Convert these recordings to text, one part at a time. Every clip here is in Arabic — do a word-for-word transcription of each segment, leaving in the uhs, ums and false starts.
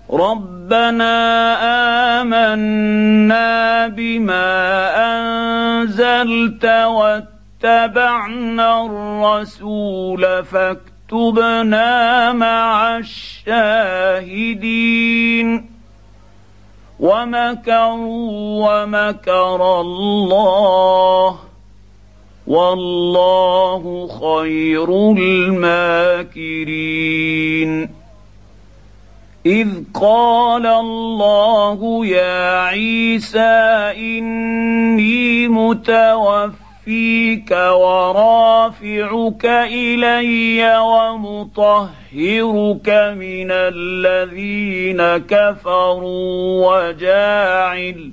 ربنا آمنا بما أنزلت واتبعنا الرسول فاكتبنا مع الشاهدين ومكروا ومكر الله والله خير الماكرين. إذ قال الله يا عيسى إني متوفيك ورافعك إلي ومطهرك من الذين كفروا وجاعل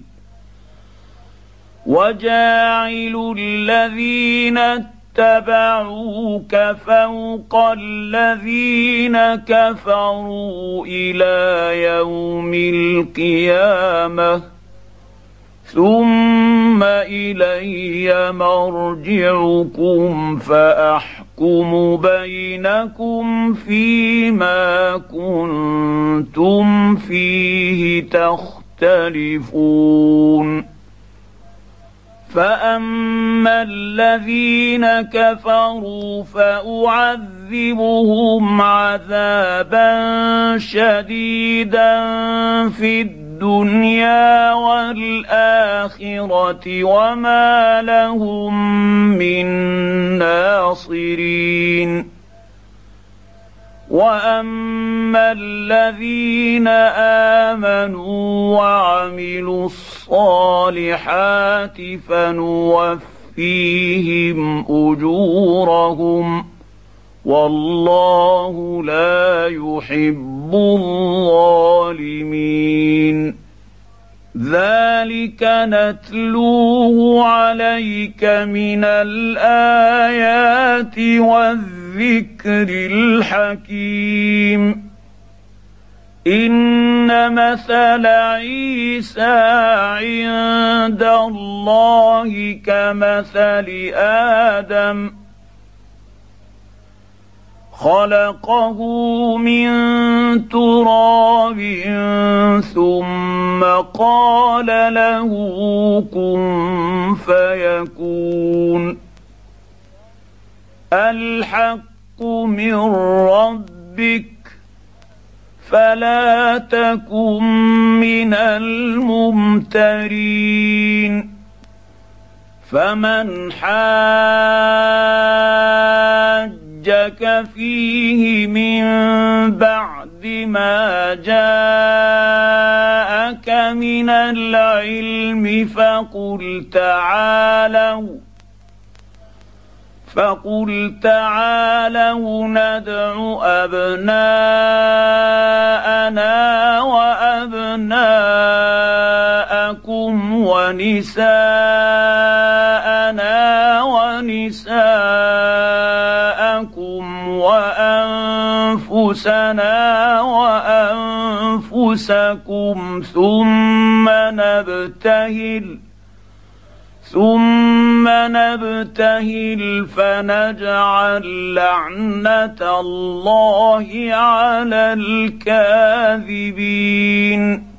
وجاعل الذين اتبعوك فوق الذين كفروا إلى يوم القيامة ثم إلي مرجعكم فأحكم بينكم فيما كنتم فيه تختلفون. فأما الذين كفروا فأعذبهم عذابا شديدا في الدنيا والآخرة وما لهم من ناصرين. وأما الذين آمنوا وعملوا الصالحات فنوفيهم أجورهم والله لا يحب الظالمين. ذلك نتلوه عليك من الآيات والذكر الحكيم. إن مثل عيسى عند الله كمثل آدم خلقه من تراب ثم قال له كن فيكون. الحق من ربك فلا تكن من الممترين. فمن حاجك فيه من بعد ما جاءك من العلم فقل تعالوا فقل تعالوا ندع أبناءنا وأبناءكم ونساءنا ونساءكم وأنفسنا وأنفسكم ثم نبتهل ثم نبتهل فنجعل لعنة الله على الكاذبين.